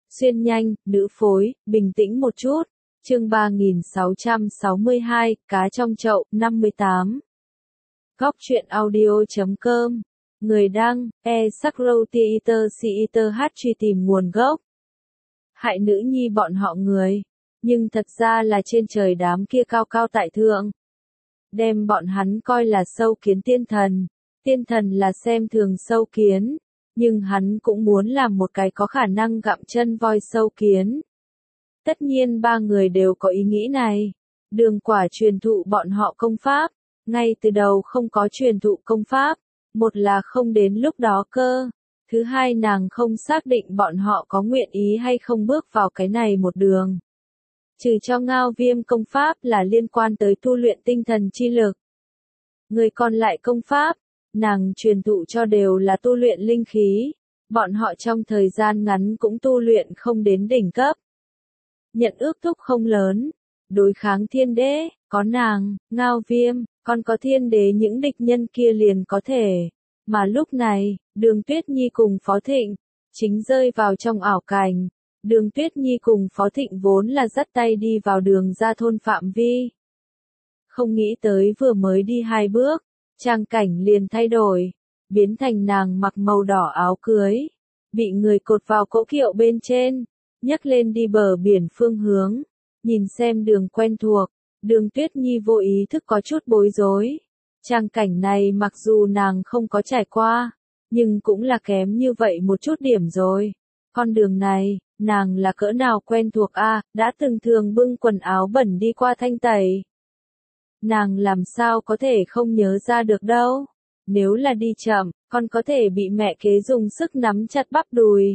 Xuyên nhanh, nữ phối, bình tĩnh một chút. Chương 3662, cá trong chậu, 58. Góc truyện audio.com. Người đăng, e-Sakrow-Theater truy tìm nguồn gốc. Hại nữ nhi bọn họ người. Nhưng thật ra là trên trời đám kia cao cao tại thượng. Đem bọn hắn coi là sâu kiến tiên thần. Tiên thần là xem thường sâu kiến. Nhưng hắn cũng muốn làm một cái có khả năng gặm chân voi sâu kiến. Tất nhiên ba người đều có ý nghĩ này. Đường Quả truyền thụ bọn họ công pháp. Ngay từ đầu không có truyền thụ công pháp. Một là không đến lúc đó cơ. Thứ hai nàng không xác định bọn họ có nguyện ý hay không bước vào cái này một đường. Trừ cho Ngao Viêm công pháp là liên quan tới tu luyện tinh thần chi lực. Người còn lại công pháp, nàng truyền thụ cho đều là tu luyện linh khí. Bọn họ trong thời gian ngắn cũng tu luyện không đến đỉnh cấp. Nhận ước thúc không lớn. Đối kháng thiên đế, có nàng, Ngao Viêm, còn có thiên đế những địch nhân kia liền có thể. Mà lúc này, Đường Tuyết Nhi cùng Phó Thịnh, chính rơi vào trong ảo cảnh. Đường Tuyết Nhi cùng Phó Thịnh vốn là dắt tay đi vào Đường ra thôn phạm vi. Không nghĩ tới vừa mới đi 2 bước, trang cảnh liền thay đổi, biến thành nàng mặc màu đỏ áo cưới, bị người cột vào cỗ kiệu bên trên, nhấc lên đi bờ biển phương hướng, nhìn xem đường quen thuộc, Đường Tuyết Nhi vô ý thức có chút bối rối. Trang cảnh này mặc dù nàng không có trải qua, nhưng cũng là kém như vậy một chút điểm rồi. Con đường này, nàng là cỡ nào quen thuộc a, đã từng thường bưng quần áo bẩn đi qua thanh tẩy. Nàng làm sao có thể không nhớ ra được đâu. Nếu là đi chậm, còn có thể bị mẹ kế dùng sức nắm chặt bắp đùi.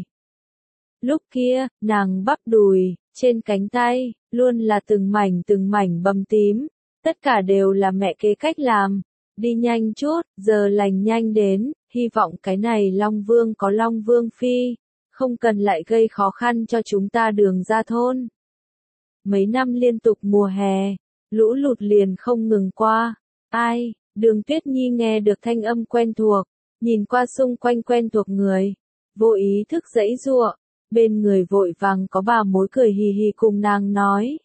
Lúc kia, nàng bắp đùi, trên cánh tay, luôn là từng mảnh bầm tím. Tất cả đều là mẹ kế cách làm. Đi nhanh chút, giờ lành nhanh đến, hy vọng cái này Long Vương có Long Vương Phi. Không cần lại gây khó khăn cho chúng ta Đường ra thôn. Mấy năm liên tục mùa hè, lũ lụt liền không ngừng qua. Ai, Đường Tuyết Nhi nghe được thanh âm quen thuộc, nhìn qua xung quanh quen thuộc người. Vô ý thức giãy giụa, bên người vội vàng có bà mối cười hì hì cùng nàng nói.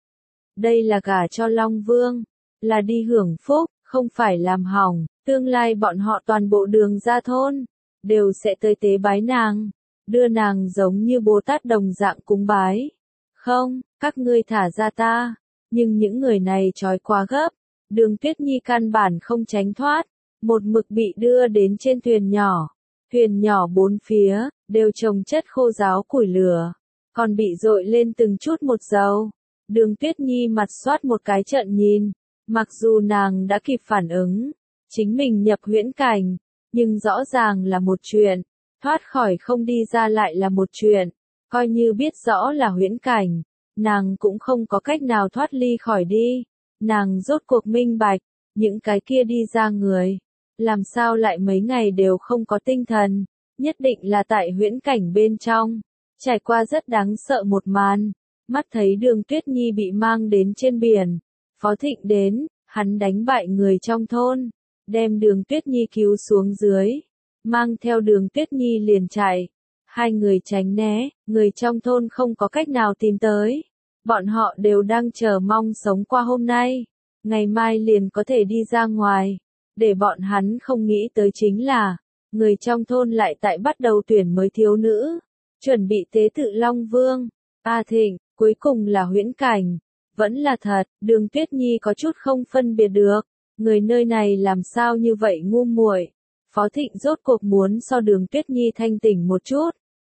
Đây là gả cho Long Vương, là đi hưởng phúc, không phải làm hỏng, tương lai bọn họ toàn bộ Đường ra thôn, đều sẽ tới tế bái nàng. Đưa nàng giống như Bồ Tát đồng dạng cúng bái. Không, các ngươi thả ra ta. Nhưng những người này trói quá gấp. Đường Tuyết Nhi căn bản không tránh thoát. Một mực bị đưa đến trên thuyền nhỏ. Thuyền nhỏ bốn phía, đều trồng chất khô ráo củi lửa. Còn bị dội lên từng chút một dầu. Đường Tuyết Nhi mặt xoát một cái trợn nhìn. Mặc dù nàng đã kịp phản ứng. Chính mình nhập huyễn cảnh. Nhưng rõ ràng là một chuyện. Thoát khỏi không đi ra lại là một chuyện, coi như biết rõ là huyễn cảnh, nàng cũng không có cách nào thoát ly khỏi đi. Nàng rốt cuộc minh bạch, những cái kia đi ra người, làm sao lại mấy ngày đều không có tinh thần, nhất định là tại huyễn cảnh bên trong, trải qua rất đáng sợ một màn, mắt thấy Đường Tuyết Nhi bị mang đến trên biển, Phó Thịnh đến, hắn đánh bại người trong thôn, đem Đường Tuyết Nhi cứu xuống dưới. Mang theo Đường Tuyết Nhi liền chạy. Hai người tránh né, người trong thôn không có cách nào tìm tới. Bọn họ đều đang chờ mong sống qua hôm nay. Ngày mai liền có thể đi ra ngoài. Để bọn hắn không nghĩ tới chính là, người trong thôn lại tại bắt đầu tuyển mới thiếu nữ. Chuẩn bị tế tự Long Vương. A Thịnh, cuối cùng là huyễn cảnh. Vẫn là thật, Đường Tuyết Nhi có chút không phân biệt được. Người nơi này làm sao như vậy ngu muội. Phó Thịnh rốt cuộc muốn so Đường Tuyết Nhi thanh tỉnh một chút.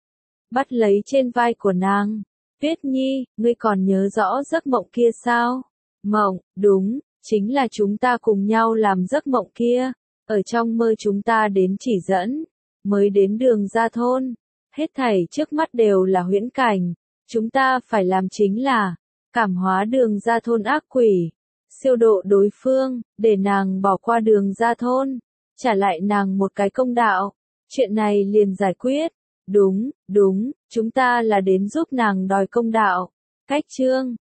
Bắt lấy trên vai của nàng. Tuyết Nhi, ngươi còn nhớ rõ giấc mộng kia sao? Mộng, đúng, chính là chúng ta cùng nhau làm giấc mộng kia. Ở trong mơ chúng ta đến chỉ dẫn. Mới đến Đường ra thôn. Hết thảy trước mắt đều là huyễn cảnh. Chúng ta phải làm chính là cảm hóa Đường ra thôn ác quỷ. Siêu độ đối phương, để nàng bỏ qua Đường ra thôn. Trả lại nàng một cái công đạo. Chuyện này liền giải quyết. Đúng, chúng ta là đến giúp nàng đòi công đạo. Cách chương